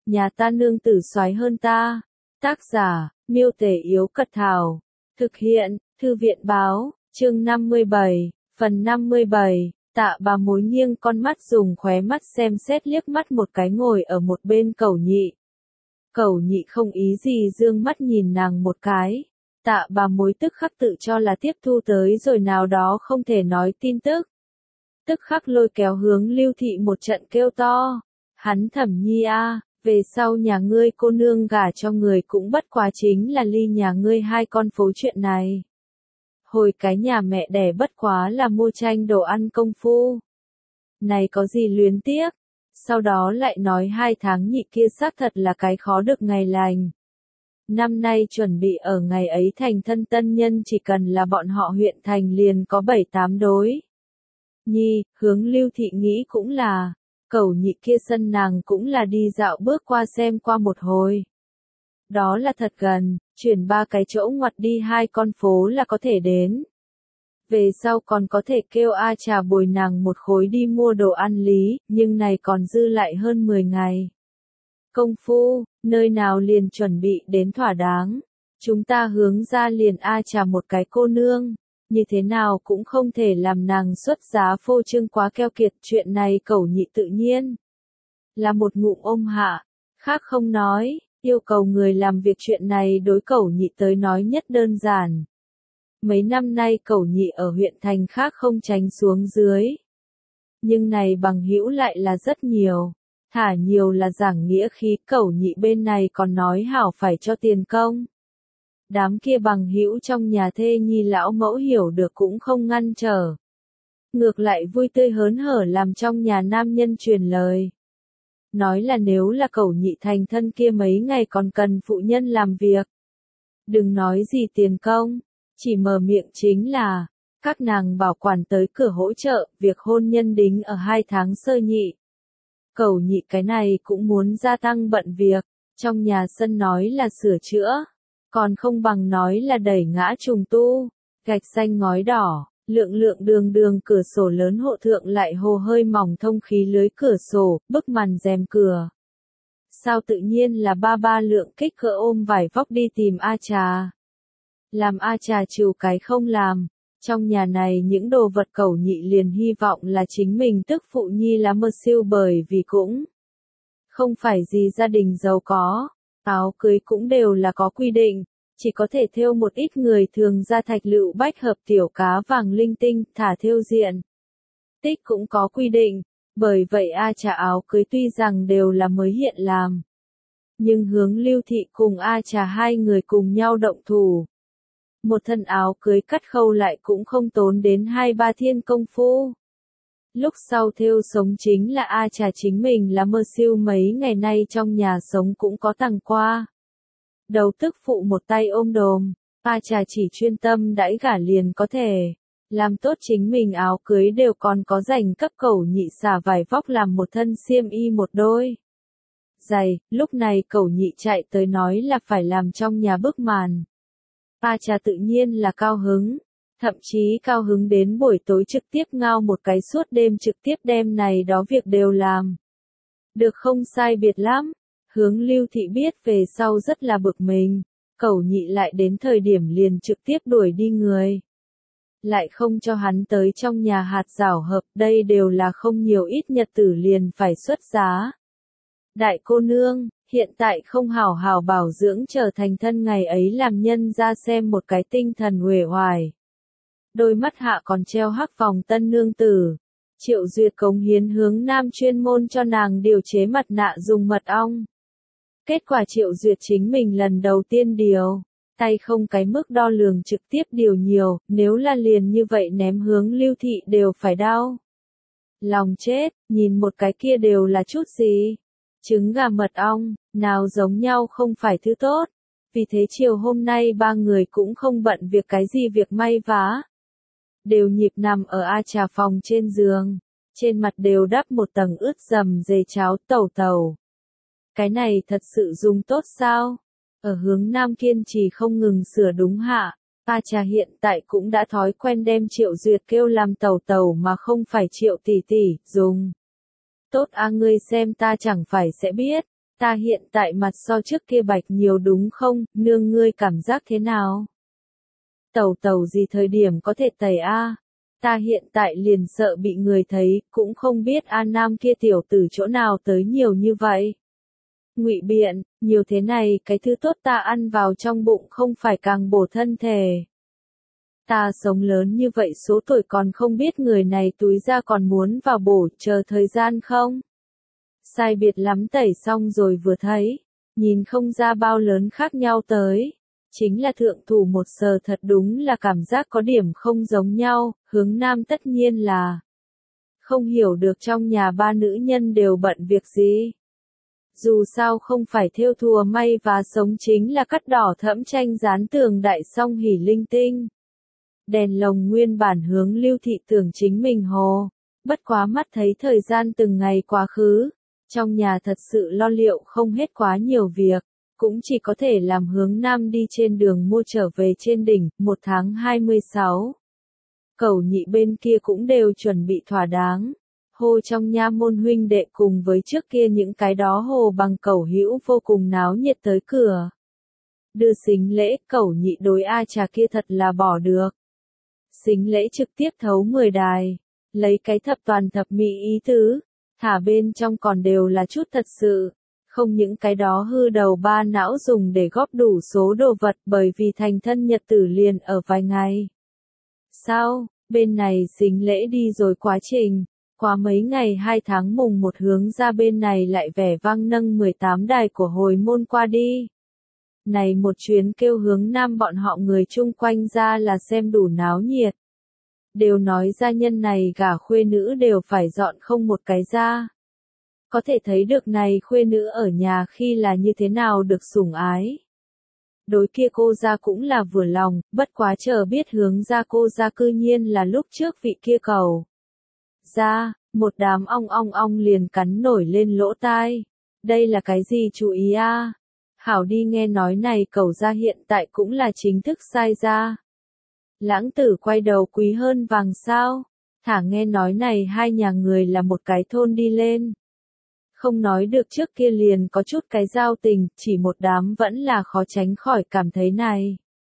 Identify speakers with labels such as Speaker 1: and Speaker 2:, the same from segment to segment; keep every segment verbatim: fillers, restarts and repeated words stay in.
Speaker 1: nhà ta nương tử soái hơn ta. Tác giả, Miêu Tể Yếu Cật Thảo. Thực hiện, Thư viện Báo, chương năm mươi bảy, phần năm mươi bảy. Tạ bà mối nghiêng con mắt dùng khóe mắt xem xét liếc mắt một cái ngồi ở một bên Cẩu Nhị. Cẩu Nhị không ý gì dương mắt nhìn nàng một cái. Tạ bà mối tức khắc tự cho là tiếp thu tới rồi nào đó không thể nói tin tức. Tức khắc lôi kéo hướng Lưu Thị một trận kêu to. Hắn Thẩm Nhi a, về sau nhà ngươi cô nương gả cho người cũng bất quá chính là ly nhà ngươi hai con phố chuyện này. Hồi cái nhà mẹ đẻ bất quá là mua tranh đồ ăn công phu. Này có gì luyến tiếc. Sau đó lại nói hai tháng nhị kia xác thật là cái khó được ngày lành. Năm nay chuẩn bị ở ngày ấy thành thân tân nhân chỉ cần là bọn họ huyện thành liền có bảy tám đối. Nhi, hướng Lưu Thị nghĩ cũng là, Cẩu Nhị kia sân nàng cũng là đi dạo bước qua xem qua một hồi. Đó là thật gần, chuyển ba cái chỗ ngoặt đi hai con phố là có thể đến. Về sau còn có thể kêu A Trà bồi nàng một khối đi mua đồ ăn lý, nhưng này còn dư lại hơn mười ngày. Công phu, nơi nào liền chuẩn bị đến thỏa đáng. Chúng ta hướng ra liền A Trà một cái cô nương. Như thế nào cũng không thể làm nàng xuất giá phô trương quá keo kiệt, chuyện này Cẩu Nhị tự nhiên là một ngụm ôm hạ, khác không nói, yêu cầu người làm việc chuyện này đối Cẩu Nhị tới nói nhất đơn giản. Mấy năm nay Cẩu Nhị ở huyện thành khác không tránh xuống dưới. Nhưng này bằng hữu lại là rất nhiều, thả nhiều là giảng nghĩa khí, Cẩu Nhị bên này còn nói hảo phải cho tiền công. Đám kia bằng hữu trong nhà thê nhi lão mẫu hiểu được cũng không ngăn trở. Ngược lại vui tươi hớn hở làm trong nhà nam nhân truyền lời. Nói là nếu là Cẩu Nhị thành thân kia mấy ngày còn cần phụ nhân làm việc. Đừng nói gì tiền công, chỉ mở miệng chính là, các nàng bảo quản tới cửa hỗ trợ, việc hôn nhân đính ở hai tháng sơ nhị. Cẩu Nhị cái này cũng muốn gia tăng bận việc, trong nhà sân nói là sửa chữa. Còn không bằng nói là đẩy ngã trùng tu, gạch xanh ngói đỏ, lượng lượng đường đường cửa sổ lớn hộ thượng lại hồ hơi mỏng thông khí lưới cửa sổ, bức màn rèm cửa. Sao tự nhiên là ba ba lượng kích cỡ ôm vải vóc đi tìm A Trà. Làm A Trà chịu cái không làm, trong nhà này những đồ vật Cẩu Nhị liền hy vọng là chính mình tức phụ nhi là mơ siêu bởi vì cũng không phải gì gia đình giàu có. Áo cưới cũng đều là có quy định, chỉ có thể thêu một ít người thường ra thạch lựu bách hợp tiểu cá vàng linh tinh, thả thêu diện. Tích cũng có quy định, bởi vậy A Trà áo cưới tuy rằng đều là mới hiện làm. Nhưng hướng Lưu Thị cùng A Trà hai người cùng nhau động thủ. Một thân áo cưới cắt khâu lại cũng không tốn đến hai ba thiên công phu. Lúc sau thêu sống chính là A Trà chính mình là mơ siêu mấy ngày nay trong nhà sống cũng có tặng qua. Đầu tức phụ một tay ôm đồm, A Trà chỉ chuyên tâm đãi gả liền có thể làm tốt chính mình áo cưới đều còn có dành cấp Cẩu Nhị xả vải vóc làm một thân xiêm y một đôi. Giày, lúc này Cẩu Nhị chạy tới nói là phải làm trong nhà bức màn. A Trà tự nhiên là cao hứng. Thậm chí cao hứng đến buổi tối trực tiếp ngao một cái suốt đêm trực tiếp đem này đó việc đều làm. Được không sai biệt lắm. Hướng Lưu Thị biết về sau rất là bực mình. Cẩu Nhị lại đến thời điểm liền trực tiếp đuổi đi người. Lại không cho hắn tới trong nhà hạt rảo hợp, đây đều là không nhiều ít nhật tử liền phải xuất giá. Đại cô nương, hiện tại không hảo hảo bảo dưỡng trở thành thân ngày ấy làm nhân ra xem một cái tinh thần uể oải. Đôi mắt hạ còn treo hắc vòng tân nương tử. Triệu Duyệt cống hiến hướng nam chuyên môn cho nàng điều chế mặt nạ dùng mật ong. Kết quả Triệu Duyệt chính mình lần đầu tiên điều, tay không cái mức đo lường trực tiếp điều nhiều, nếu là liền như vậy ném hướng Lưu Thị đều phải đau. Lòng chết, nhìn một cái kia đều là chút gì? Trứng gà mật ong, nào giống nhau không phải thứ tốt. Vì thế chiều hôm nay ba người cũng không bận việc cái gì việc may vá. Đều nhịp nằm ở A Trà phòng trên giường, trên mặt đều đắp một tầng ướt dầm dề cháo tẩu tẩu. Cái này thật sự dùng tốt sao? Ở hướng nam kiên trì không ngừng sửa đúng hạ, A Trà hiện tại cũng đã thói quen đem Triệu Duyệt kêu làm tẩu tẩu mà không phải Triệu tỷ tỷ, dùng. Tốt a, ngươi xem ta chẳng phải sẽ biết, Ta hiện tại mặt so trước kia bạch nhiều đúng không, nương ngươi cảm giác thế nào? Tẩu tẩu gì thời điểm có thể tẩy a? Ta hiện tại liền sợ bị người thấy, cũng không biết A Nam kia tiểu tử chỗ nào tới nhiều như vậy. Ngụy biện, nhiều thế này, cái thứ tốt ta ăn vào trong bụng không phải càng bổ thân thể. Ta sống lớn như vậy số tuổi còn không biết người này túi ra còn muốn vào bổ, chờ thời gian không? Sai biệt lắm tẩy xong rồi vừa thấy, nhìn không ra bao lớn khác nhau tới. Chính là thượng thủ một sờ thật đúng là cảm giác có điểm không giống nhau, hướng nam tất nhiên là không hiểu được trong nhà ba nữ nhân đều bận việc gì. Dù sao không phải thêu thùa may và sống chính là cắt đỏ thẫm tranh dán tường đại song hỉ linh tinh. Đèn lồng nguyên bản hướng Lưu Thị tưởng chính mình hồ, bất quá mắt thấy thời gian từng ngày quá khứ, trong nhà thật sự lo liệu không hết quá nhiều việc, cũng chỉ có thể làm hướng nam đi trên đường mua trở về trên đỉnh, một tháng hai mươi sáu. Cẩu nhị bên kia cũng đều chuẩn bị thỏa đáng. Hồ trong nha môn huynh đệ cùng với trước kia những cái đó hồ bằng cẩu hữu vô cùng náo nhiệt tới cửa. Đưa xính lễ, cẩu nhị đối A Trà kia thật là bỏ được. Xính lễ trực tiếp thấu mười đài, lấy cái thập toàn thập mỹ ý tứ, thả bên trong còn đều là chút thật sự, không những cái đó hư đầu ba não dùng để góp đủ số đồ vật bởi vì thành thân nhật tử liền ở vài ngày. Sao, bên này xính lễ đi rồi quá trình. Qua mấy ngày hai tháng mùng một hướng ra bên này lại vẻ vang nâng mười tám đài của hồi môn qua đi. Này một chuyến kêu hướng nam bọn họ người chung quanh ra là xem đủ náo nhiệt. Đều nói gia nhân này gả khuê nữ đều phải dọn không một cái ra. Có thể thấy được này khuê nữ ở nhà khi là như thế nào được sủng ái. Đối kia cô ra cũng là vừa lòng, bất quá chờ biết hướng ra cô ra cư nhiên là lúc trước vị kia cầu. Ra, một đám ong ong ong liền cắn nổi lên lỗ tai. Đây là cái gì chú ý a? Hảo đi nghe nói này cầu ra hiện tại cũng là chính thức sai ra. Lãng tử quay đầu quý hơn vàng sao? Thả nghe nói này hai nhà người là một cái thôn đi lên. Không nói được trước kia liền có chút cái giao tình, chỉ một đám vẫn là khó tránh khỏi cảm thấy này.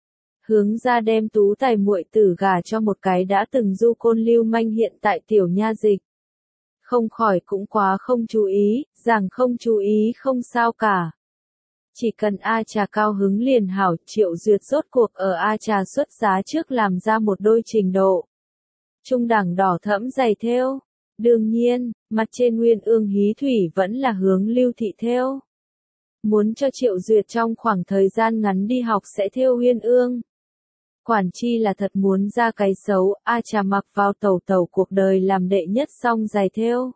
Speaker 1: Hướng ra đem tú tài muội tử gả cho một cái đã từng du côn lưu manh hiện tại tiểu nha dịch. Không khỏi cũng quá không chú ý, rằng không chú ý không sao cả. Chỉ cần A Trà cao hứng liền hảo, Triệu Duyệt rốt cuộc ở A Trà xuất giá trước làm ra một đôi trình độ. Trung đẳng đỏ thẫm dày thêu. Đương nhiên, mặt trên nguyên ương hí thủy vẫn là hướng Lưu Thị thêu. Muốn cho Triệu Duyệt trong khoảng thời gian ngắn đi học sẽ thêu huyên ương. Quản chi là thật muốn ra cái xấu, A Trà mặc vào tẩu tẩu cuộc đời làm đệ nhất song giày thêu.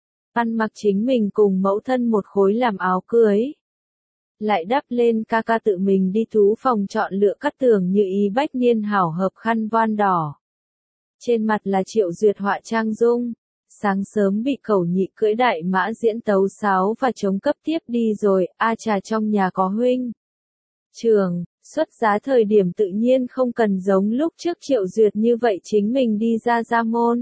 Speaker 1: Ăn mặc chính mình cùng mẫu thân một khối làm áo cưới. Lại đắp lên ca ca tự mình đi thú phòng chọn lựa cắt tường như ý bách niên hảo hợp khăn voan đỏ. Trên mặt là Triệu Duyệt họa trang dung. Sáng sớm bị cẩu nhị cưỡi đại mã diễn tấu sáo và chống cấp tiếp đi rồi, A Trà trong nhà có huynh. Trường, xuất giá thời điểm tự nhiên không cần giống lúc trước Triệu Duyệt như vậy chính mình đi ra gia môn.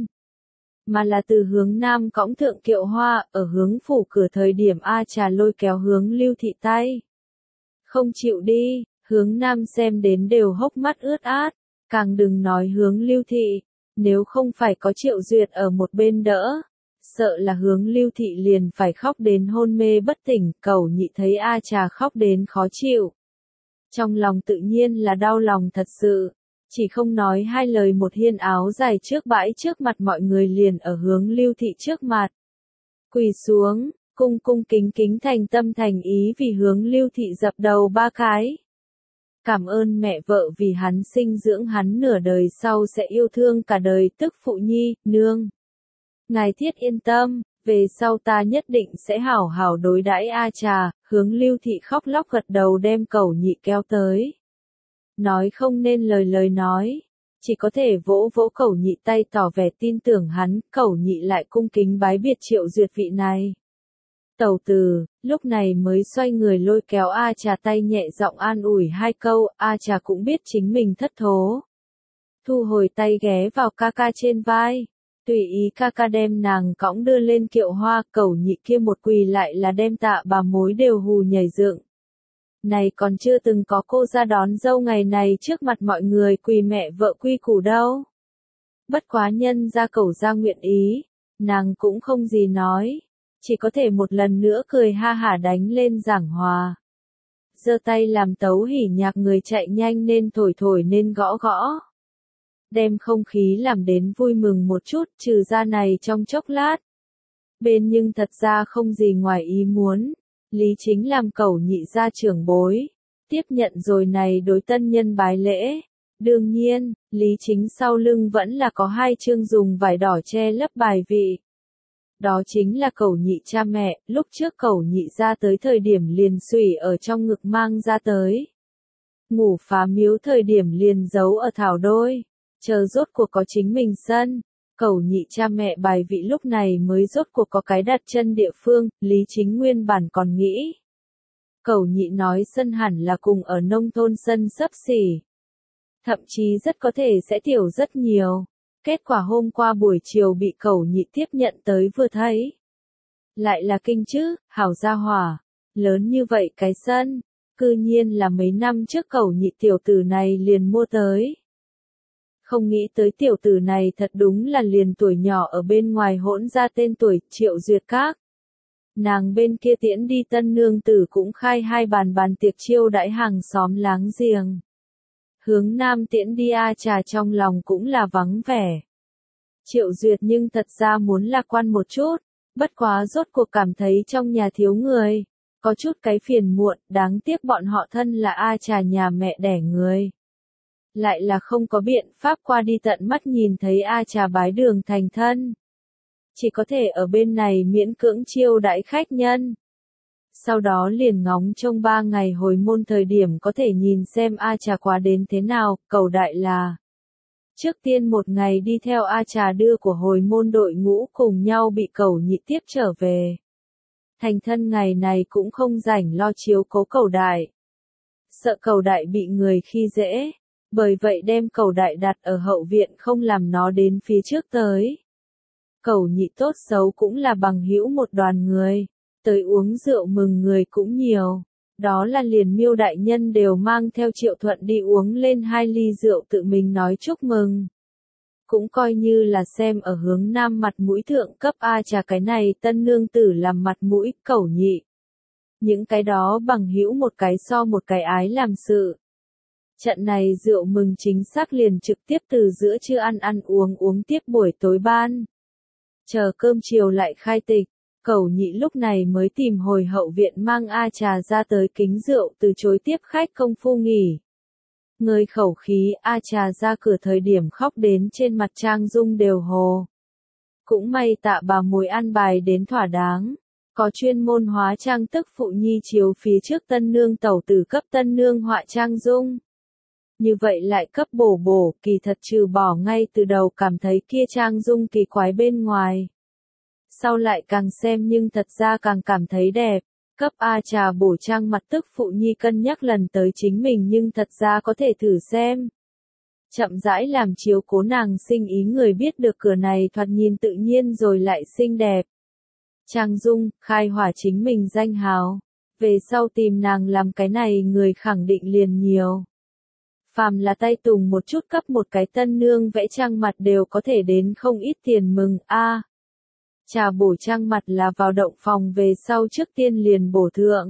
Speaker 1: Mà là từ hướng nam cõng thượng kiệu hoa, ở hướng phủ cửa thời điểm A Trà lôi kéo hướng Lưu Thị tay. Không chịu đi, hướng nam xem đến đều hốc mắt ướt át, càng đừng nói hướng Lưu Thị. Nếu không phải có Triệu Duyệt ở một bên đỡ, sợ là hướng Lưu Thị liền phải khóc đến hôn mê bất tỉnh, cẩu nhị thấy A Trà khóc đến khó chịu. Trong lòng tự nhiên là đau lòng thật sự, chỉ không nói hai lời một hiên áo dài trước bãi trước mặt mọi người liền ở hướng Lưu Thị trước mặt. Quỳ xuống, cung cung kính kính thành tâm thành ý vì hướng Lưu Thị dập đầu ba cái. Cảm ơn mẹ vợ vì hắn sinh dưỡng hắn nửa đời sau sẽ yêu thương cả đời tức phụ nhi, nương. Ngài thiết yên tâm, về sau ta nhất định sẽ hảo hảo đối đãi A Trà, hướng Lưu Thị khóc lóc gật đầu đem cẩu nhị kéo tới. Nói không nên lời lời nói, chỉ có thể vỗ vỗ cẩu nhị tay tỏ vẻ tin tưởng hắn, cẩu nhị lại cung kính bái biệt Triệu Duyệt vị này. Tẩu tử, lúc này mới xoay người lôi kéo A Trà tay nhẹ giọng an ủi hai câu, A Trà cũng biết chính mình thất thố. Thu hồi tay ghé vào ca ca trên vai. Tùy ý ca ca đem nàng cõng đưa lên kiệu hoa, cẩu nhị kia một quỳ lại là đem Tạ bà mối đều hù nhảy dựng. Này còn chưa từng có cô ra đón dâu ngày này trước mặt mọi người quỳ mẹ vợ quy củ đâu. Bất quá nhân ra cẩu ra nguyện ý, nàng cũng không gì nói, chỉ có thể một lần nữa cười ha hả đánh lên giảng hòa. Giơ tay làm tấu hỉ nhạc, người chạy nhanh nên thổi thổi nên gõ gõ. Đem không khí làm đến vui mừng một chút, trừ ra này trong chốc lát. Bên nhưng thật ra không gì ngoài ý muốn, Lý Chính làm cẩu nhị gia trưởng bối, tiếp nhận rồi này đối tân nhân bái lễ. Đương nhiên, Lý Chính sau lưng vẫn là có hai chương dùng vải đỏ che lấp bài vị. Đó chính là cẩu nhị cha mẹ, lúc trước cẩu nhị ra tới thời điểm liền xủy ở trong ngực mang ra tới. Ngủ phá miếu thời điểm liền giấu ở thảo đôi, chờ rốt cuộc có chính mình sân. Cẩu nhị cha mẹ bài vị lúc này mới rốt cuộc có cái đặt chân địa phương, Lý Chính nguyên bản còn nghĩ. Cẩu nhị nói sân hẳn là cùng ở nông thôn sân xấp xỉ. Thậm chí rất có thể sẽ tiểu rất nhiều. Kết quả hôm qua buổi chiều bị cẩu nhị tiếp nhận tới vừa thấy. Lại là kinh chứ, hảo gia hỏa. Lớn như vậy cái sân, cư nhiên là mấy năm trước cẩu nhị tiểu tử này liền mua tới. Không nghĩ tới tiểu tử này thật đúng là liền tuổi nhỏ ở bên ngoài hỗn ra tên tuổi Triệu Duyệt Các. Nàng bên kia tiễn đi tân nương tử cũng khai hai bàn bàn tiệc chiêu đãi hàng xóm láng giềng. Hướng nam tiễn đi A Trà trong lòng cũng là vắng vẻ. Triệu Duyệt nhưng thật ra muốn lạc quan một chút, bất quá rốt cuộc cảm thấy trong nhà thiếu người, có chút cái phiền muộn, đáng tiếc bọn họ thân là A Trà nhà mẹ đẻ người. Lại là không có biện pháp qua đi tận mắt nhìn thấy A Trà bái đường thành thân. Chỉ có thể ở bên này miễn cưỡng chiêu đãi khách nhân. Sau đó liền ngóng trông ba ngày hồi môn thời điểm có thể nhìn xem A Trà quá đến thế nào, cầu đại là. Trước tiên một ngày đi theo A Trà đưa của hồi môn đội ngũ cùng nhau bị cẩu nhị tiếp trở về. Thành thân ngày này cũng không rảnh lo chiếu cố cầu đại. Sợ cầu đại bị người khi dễ, bởi vậy đem cầu đại đặt ở hậu viện không làm nó đến phía trước tới. Cẩu nhị tốt xấu cũng là bằng hữu một đoàn người, tới uống rượu mừng người cũng nhiều. Đó là liền Miêu đại nhân đều mang theo Triệu Thuận đi uống lên hai ly rượu tự mình nói chúc mừng. Cũng coi như là xem ở hướng nam mặt mũi thượng cấp A Trà cái này tân nương tử làm mặt mũi, cẩu nhị. Những cái đó bằng hữu một cái so một cái ái làm sự. Trận này rượu mừng chính xác liền trực tiếp từ giữa trưa ăn ăn uống uống tiếp buổi tối ban. Chờ cơm chiều lại khai tịch. Cẩu nhị lúc này mới tìm hồi hậu viện mang A Trà ra tới kính rượu từ chối tiếp khách công phu nghỉ. Người khẩu khí A Trà ra cửa thời điểm khóc đến trên mặt Trang Dung đều hồ. Cũng may Tạ bà mối ăn bài đến thỏa đáng. Có chuyên môn hóa trang tức phụ nhi chiếu phía trước tân nương tẩu tử cấp tân nương họa Trang Dung. Như vậy lại cấp bổ bổ, kỳ thật trừ bỏ ngay từ đầu cảm thấy kia Trang Dung kỳ quái bên ngoài. Sau lại càng xem nhưng thật ra càng cảm thấy đẹp, cấp A Trà bổ trang mặt tức phụ nhi cân nhắc lần tới chính mình nhưng thật ra có thể thử xem. Chậm rãi làm chiếu cố nàng sinh ý người biết được cửa này thoạt nhìn tự nhiên rồi lại xinh đẹp. Trang Dung, khai hỏa chính mình danh hào, về sau tìm nàng làm cái này người khẳng định liền nhiều. Phàm là tay tùng một chút cấp một cái tân nương vẽ trang mặt đều có thể đến không ít tiền mừng a. À, Trà bổ trang mặt là vào động phòng về sau trước tiên liền bổ thượng.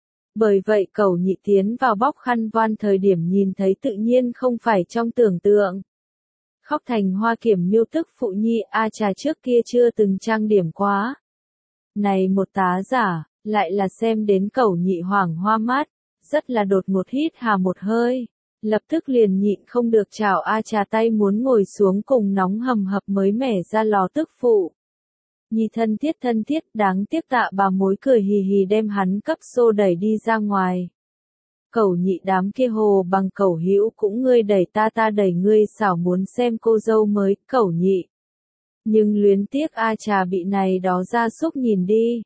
Speaker 1: Bởi vậy cẩu nhị tiến vào bóc khăn voan thời điểm nhìn thấy tự nhiên không phải trong tưởng tượng. Khóc thành hoa kiểm miêu tức phụ nhi A Trà trước kia chưa từng trang điểm quá. Này một tá giả, lại là xem đến cẩu nhị hoảng hoa mắt, rất là đột ngột hít hà một hơi. Lập tức liền nhịn không được chào A Trà tay muốn ngồi xuống cùng nóng hầm hập mới mẻ ra lò tức phụ. Nhi thân thiết thân thiết, đáng tiếc Tạ bà mối cười hì hì đem hắn cấp xô đẩy đi ra ngoài. Cẩu nhị đám kia hồ bằng cẩu hữu cũng ngươi đẩy ta ta đẩy ngươi xảo muốn xem cô dâu mới, cẩu nhị. Nhưng luyến tiếc A Trà bị này đó ra súc nhìn đi.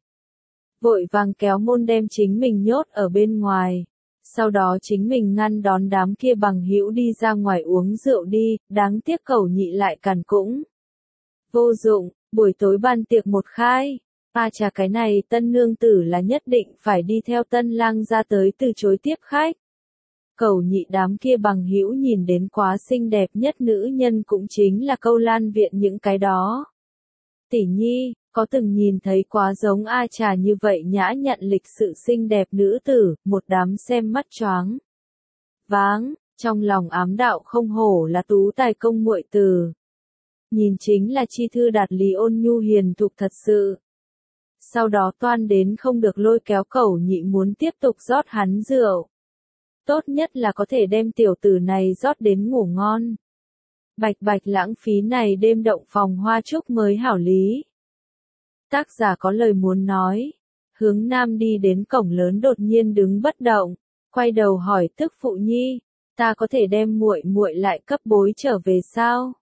Speaker 1: Vội vàng kéo môn đem chính mình nhốt ở bên ngoài. Sau đó chính mình ngăn đón đám kia bằng hữu đi ra ngoài uống rượu đi, đáng tiếc cẩu nhị lại càn cũng. Vô dụng, buổi tối ban tiệc một khai. A chà, cái này tân nương tử là nhất định phải đi theo tân lang ra tới từ chối tiếp khách. Cẩu nhị đám kia bằng hữu nhìn đến quá xinh đẹp nhất nữ nhân cũng chính là Câu Lan viện những cái đó. Tỷ nhi, có từng nhìn thấy quá giống A chà như vậy nhã nhặn lịch sự xinh đẹp nữ tử, một đám xem mắt choáng váng, trong lòng ám đạo không hổ là tú tài công muội từ. Nhìn chính là chi thư đạt lý ôn nhu hiền thục thật sự. Sau đó toan đến không được lôi kéo Cẩu nhị muốn tiếp tục rót hắn rượu. Tốt nhất là có thể đem tiểu tử này rót đến ngủ ngon. Bạch bạch lãng phí này đêm động phòng hoa trúc mới hảo lý. Tác giả có lời muốn nói. Hướng nam đi đến cổng lớn đột nhiên đứng bất động, quay đầu hỏi tức phụ nhi, ta có thể đem muội muội lại cấp bối trở về sao?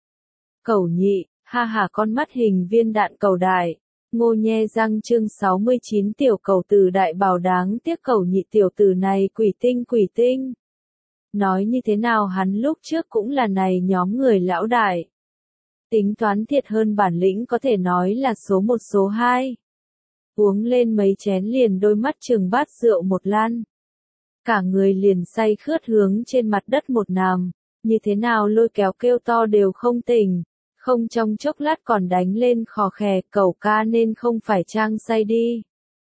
Speaker 1: Cẩu nhị, ha ha, con mắt hình viên đạn cầu đại. Ngô Nhe Răng chương sáu mươi chín tiểu cầu từ đại bảo đáng tiếc Cẩu nhị tiểu tử này quỷ tinh quỷ tinh. Nói như thế nào hắn lúc trước cũng là này nhóm người lão đại. Tính toán thiệt hơn bản lĩnh có thể nói là số một số hai. Uống lên mấy chén liền đôi mắt trừng bát rượu một lan. Cả người liền say khướt hướng trên mặt đất một nằm, như thế nào lôi kéo kêu to đều không tỉnh. Không trong chốc lát còn đánh lên khò khè, Cẩu ca nên không phải trang say đi.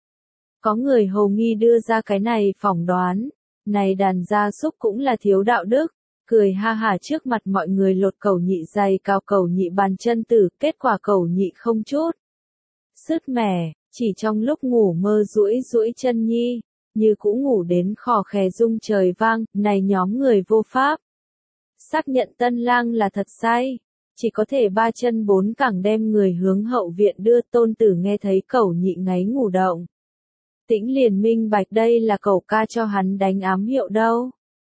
Speaker 1: Có người hồ nghi đưa ra cái này phỏng đoán, này đàn gia súc cũng là thiếu đạo đức, cười ha hả trước mặt mọi người lột Cẩu nhị giày cao Cẩu nhị bàn chân tử, kết quả Cẩu nhị không chút sứt mẻ, chỉ trong lúc ngủ mơ duỗi duỗi chân nhi, như cũ ngủ đến khò khè rung trời vang, này nhóm người vô pháp. Xác nhận tân lang là thật say. Chỉ có thể ba chân bốn cẳng đem người hướng hậu viện đưa. Tôn tử nghe thấy Cẩu nhị ngáy ngủ động. Tĩnh liền minh bạch đây là Cẩu ca cho hắn đánh ám hiệu đâu.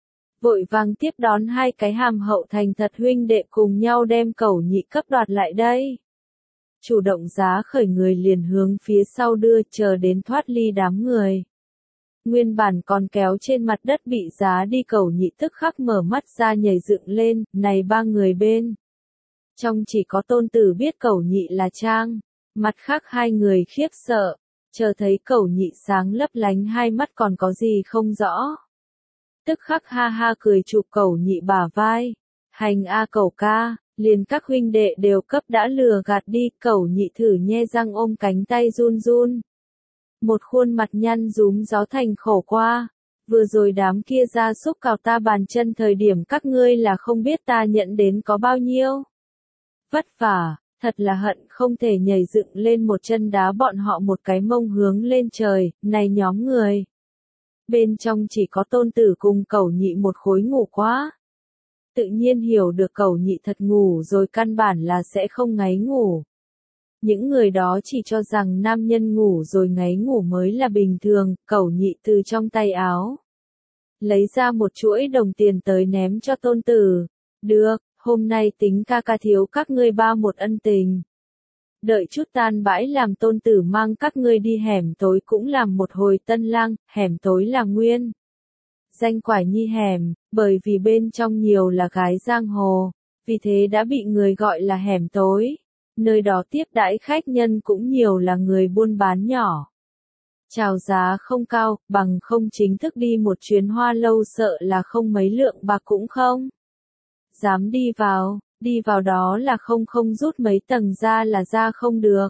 Speaker 1: Vội vàng tiếp đón hai cái hàm hậu thành thật huynh đệ cùng nhau đem Cẩu nhị cấp đoạt lại đây. Chủ động giá khởi người liền hướng phía sau đưa, chờ đến thoát ly đám người. Nguyên bản còn kéo trên mặt đất bị giá đi Cẩu nhị tức khắc mở mắt ra nhảy dựng lên, này ba người bên. Trong chỉ có tôn tử biết Cẩu nhị là trang, mặt khác hai người khiếp sợ, chờ thấy Cẩu nhị sáng lấp lánh hai mắt còn có gì không rõ. Tức khắc ha ha cười chụp Cẩu nhị bả vai, hành a Cẩu ca, liền các huynh đệ đều cấp đã lừa gạt đi. Cẩu nhị thử nhe răng ôm cánh tay run run. Một khuôn mặt nhăn rúm gió thành khổ qua, vừa rồi đám kia ra xúc cào ta bàn chân thời điểm các ngươi là không biết ta nhận đến có bao nhiêu. Vất vả, thật là hận không thể nhảy dựng lên một chân đá bọn họ một cái mông hướng lên trời, này nhóm người. Bên trong chỉ có tôn tử cùng Cẩu nhị một khối ngủ quá. Tự nhiên hiểu được Cẩu nhị thật ngủ rồi căn bản là sẽ không ngáy ngủ. Những người đó chỉ cho rằng nam nhân ngủ rồi ngáy ngủ mới là bình thường. Cẩu nhị từ trong tay áo lấy ra một chuỗi đồng tiền tới ném cho tôn tử. Được, hôm nay tính ca ca thiếu các ngươi ba một ân tình. Đợi chút tan bãi làm tôn tử mang các ngươi đi hẻm tối cũng làm một hồi tân lang. Hẻm tối là nguyên danh Quải Nhi hẻm, bởi vì bên trong nhiều là gái giang hồ, vì thế đã bị người gọi là hẻm tối. Nơi đó tiếp đãi khách nhân cũng nhiều là người buôn bán nhỏ. Chào giá không cao, bằng không chính thức đi một chuyến hoa lâu sợ là không mấy lượng bạc cũng không dám đi vào, đi vào đó là không không rút mấy tầng ra là ra không được.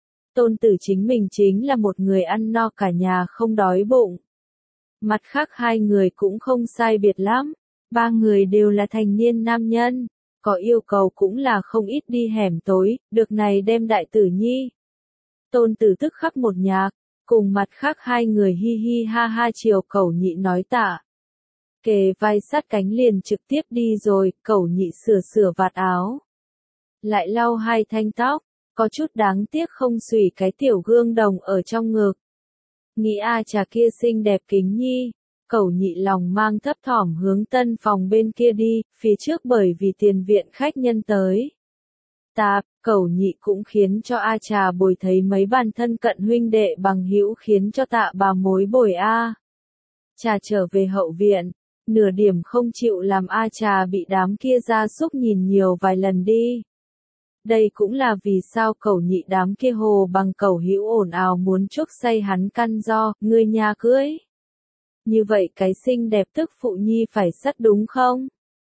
Speaker 1: Tôn tử chính mình chính là một người ăn no cả nhà không đói bụng. Mặt khác hai người cũng không sai biệt lắm, ba người đều là thành niên nam nhân, có yêu cầu cũng là không ít đi hẻm tối, được này đem đại tử nhi. Tôn tử tức khắc một nhạc, cùng mặt khác hai người hi hi ha ha chiều Cẩu nhị nói tạ. Kề vai sát cánh liền trực tiếp đi rồi. Cẩu nhị sửa sửa vạt áo, lại lau hai thanh tóc, có chút đáng tiếc không xùy cái tiểu gương đồng ở trong ngực. Nghĩ a chà kia xinh đẹp kính nhi, Cẩu nhị lòng mang thấp thỏm hướng tân phòng bên kia đi, phía trước bởi vì tiền viện khách nhân tới. Tạp, Cẩu nhị cũng khiến cho a trà bồi thấy mấy bàn thân cận huynh đệ bằng hữu khiến cho tạ bà mối bồi a trà trở về hậu viện, nửa điểm không chịu làm a trà bị đám kia gia súc nhìn nhiều vài lần đi. Đây cũng là vì sao Cẩu Nhị đám kia hồ bằng Cẩu Hữu ồn ào muốn chuốc say hắn căn do, ngươi nhà cưới. Như vậy cái xinh đẹp tức phụ nhi phải sắt đúng không?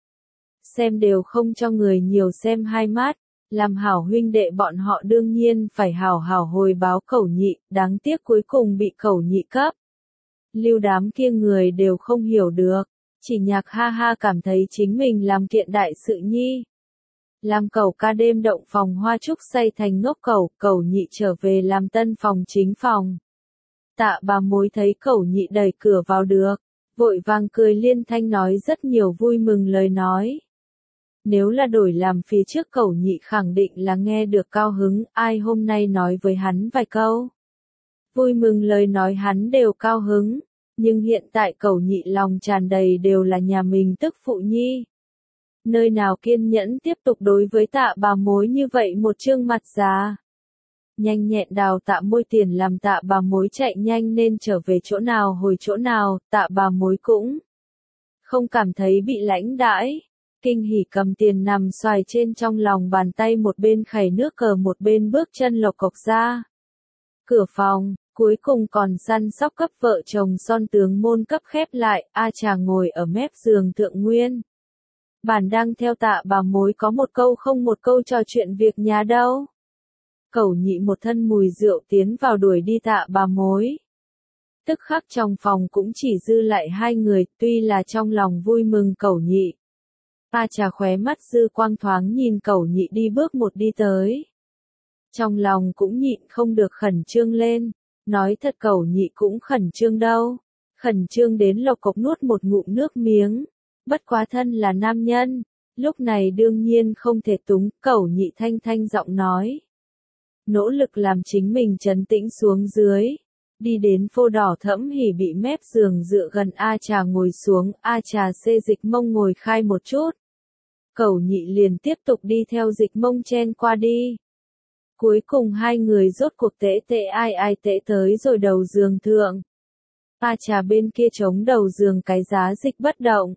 Speaker 1: Xem đều không cho người nhiều xem hai mắt, làm hảo huynh đệ bọn họ đương nhiên phải hảo hảo hồi báo Cẩu Nhị, đáng tiếc cuối cùng bị Cẩu Nhị cấp. Lưu đám kia người đều không hiểu được, chỉ nhạc ha ha cảm thấy chính mình làm kiện đại sự nhi. Làm Cẩu ca đêm động phòng hoa trúc say thành ngốc Cẩu, Cẩu Nhị trở về làm tân phòng chính phòng. Tạ bà mối thấy Cẩu Nhị đẩy cửa vào được, vội vàng cười liên thanh nói rất nhiều vui mừng lời nói. Nếu là đổi làm phía trước Cẩu Nhị khẳng định là nghe được cao hứng, ai hôm nay nói với hắn vài câu. Vui mừng lời nói hắn đều cao hứng, nhưng hiện tại Cẩu Nhị lòng tràn đầy đều là nhà mình tức phụ nhi. Nơi nào kiên nhẫn tiếp tục đối với tạ bà mối như vậy một trương mặt già. Nhanh nhẹn đào tạ môi tiền làm tạ bà mối chạy nhanh nên trở về chỗ nào hồi chỗ nào, tạ bà mối cũng không cảm thấy bị lãnh đãi. Kinh hỉ cầm tiền nằm xoài trên trong lòng bàn tay, một bên khẩy nước cờ một bên bước chân lộc cộc ra. Cửa phòng, cuối cùng còn săn sóc cấp vợ chồng son tướng môn cấp khép lại, A Trà ngồi ở mép giường thượng nguyên. Bản đang theo tạ bà mối có một câu không một câu trò chuyện việc nhà đâu. Cẩu Nhị một thân mùi rượu tiến vào đuổi đi tạ bà mối. Tức khắc trong phòng cũng chỉ dư lại hai người, tuy là trong lòng vui mừng Cẩu Nhị. A Trà khóe mắt dư quang thoáng nhìn Cẩu Nhị đi bước một đi tới. Trong lòng cũng nhịn không được khẩn trương lên, nói thật Cẩu Nhị cũng khẩn trương đâu. Khẩn trương đến lộc cộc nuốt một ngụm nước miếng. Bất quá thân là nam nhân, lúc này đương nhiên không thể túng, Cẩu Nhị thanh thanh giọng nói. Nỗ lực làm chính mình trấn tĩnh xuống dưới. Đi đến phô đỏ thẫm hỉ bị mép giường dựa gần A Trà ngồi xuống, A Trà xê dịch mông ngồi khai một chút. Cẩu Nhị liền tiếp tục đi theo dịch mông chen qua đi. Cuối cùng hai người rốt cuộc tễ tễ ai ai tễ tới rồi đầu giường thượng. A Trà bên kia chống đầu giường cái giá dịch bất động.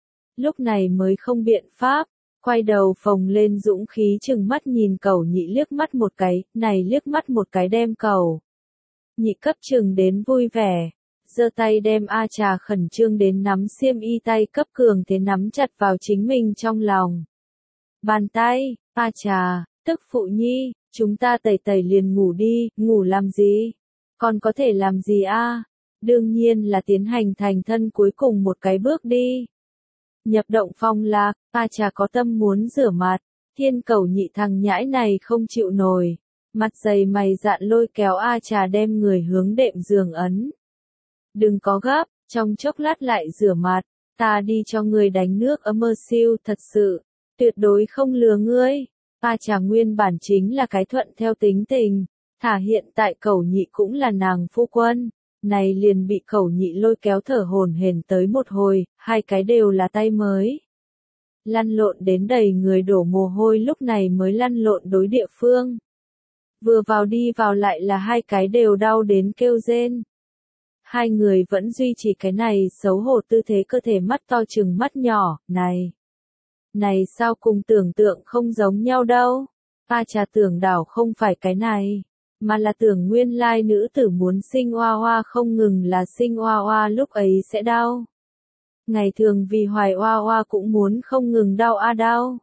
Speaker 1: Lúc này mới không biện pháp, quay đầu phồng lên dũng khí chừng mắt nhìn Cẩu Nhị liếc mắt một cái, này liếc mắt một cái đem Cẩu Nhị cấp chừng đến vui vẻ, giơ tay đem A Trà khẩn trương đến nắm xiêm y tay cấp cường thế nắm chặt vào chính mình trong lòng. Bàn tay, A Trà, tức phụ nhi, chúng ta tẩy tẩy liền ngủ đi, ngủ làm gì? Còn có thể làm gì a? Đương nhiên là tiến hành thành thân cuối cùng một cái bước đi. Nhập động phong lạc, A Trà có tâm muốn rửa mặt, Thiên Cẩu Nhị thằng nhãi này không chịu nổi. Mặt dày mày dạn lôi kéo A Trà đem người hướng đệm giường ấn. Đừng có gấp, trong chốc lát lại rửa mặt, ta đi cho người đánh nước ấm mơ siêu, thật sự, tuyệt đối không lừa ngươi. A Trà nguyên bản chính là cái thuận theo tính tình, thả hiện tại Cẩu Nhị cũng là nàng phu quân, này liền bị Cẩu Nhị lôi kéo thở hổn hển tới một hồi, hai cái đều là tay mới. Lăn lộn đến đầy người đổ mồ hôi lúc này mới lăn lộn đối địa phương. Vừa vào đi vào lại là hai cái đều đau đến kêu rên. Hai người vẫn duy trì cái này xấu hổ tư thế cơ thể mắt to chừng mắt nhỏ, này. Này sao cùng tưởng tượng không giống nhau đâu. A Trà tưởng đảo không phải cái này, mà là tưởng nguyên lai nữ tử muốn sinh oa oa không ngừng là sinh oa oa lúc ấy sẽ đau. Ngày thường vì hoài oa oa cũng muốn không ngừng đau a đau.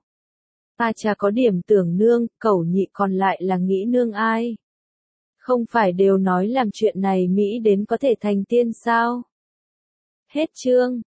Speaker 1: A Trà có điểm tưởng nương, Cẩu Nhị còn lại là nghĩ nương ai. Không phải đều nói làm chuyện này Mỹ đến có thể thành tiên sao? Hết chương.